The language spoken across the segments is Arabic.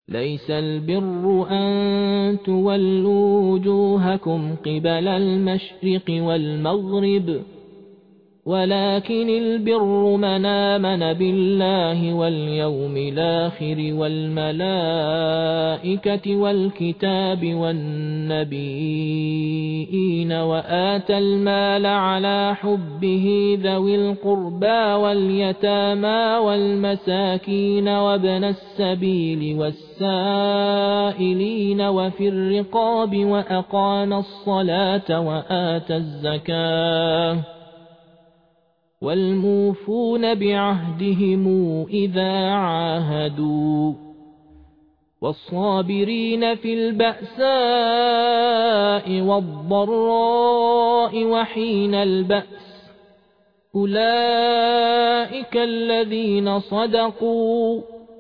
ليس البر أن تولوا وجوهكم قبل المشرق والمغرب ولكن البر من آمن بالله واليوم الآخر والملائكة والكتاب والنبيين وآتى المال على حبه ذوي القربى واليتامى والمساكين وابن السبيل والسائلين وفي الرقاب وأقام الصلاة وآتى الزكاة والموفون بعهدهم إذا عاهدوا والصابرين في البأساء والضراء وحين البأس أولئك الذين صدقوا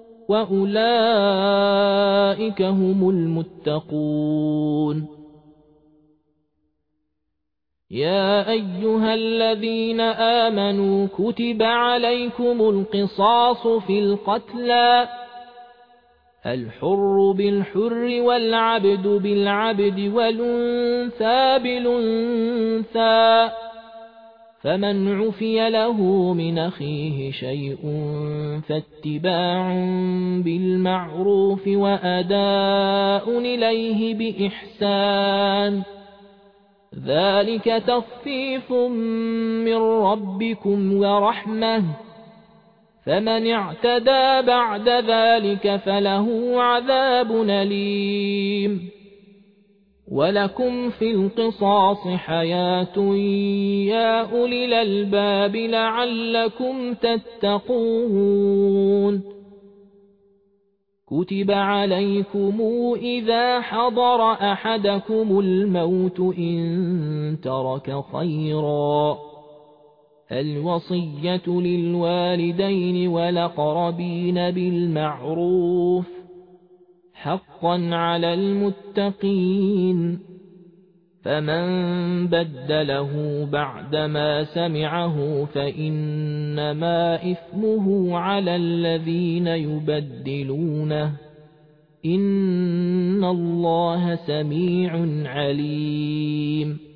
وأولئك هم المتقون. يا أيها الذين آمنوا كتب عليكم القصاص في القتلى الحر بالحر والعبد بالعبد والأنثى بالأنثى فمن عفي له من أخيه شيء فاتباع بالمعروف وأداء إليه بإحسان ذلك تخفيف من ربكم ورحمة فمن اعتدى بعد ذلك فله عذاب أليم. ولكم في القصاص حياة يا أولي الألباب لعلكم تتقون. كتب عليكم إذا حضر أحدكم الموت إن ترك خيرا الوصية للوالدين والأقربين بالمعروف حقا على المتقين فمن بدله بعدما سمعه فإنما إثمه على الذين يبدلونه إن الله سميع عليم.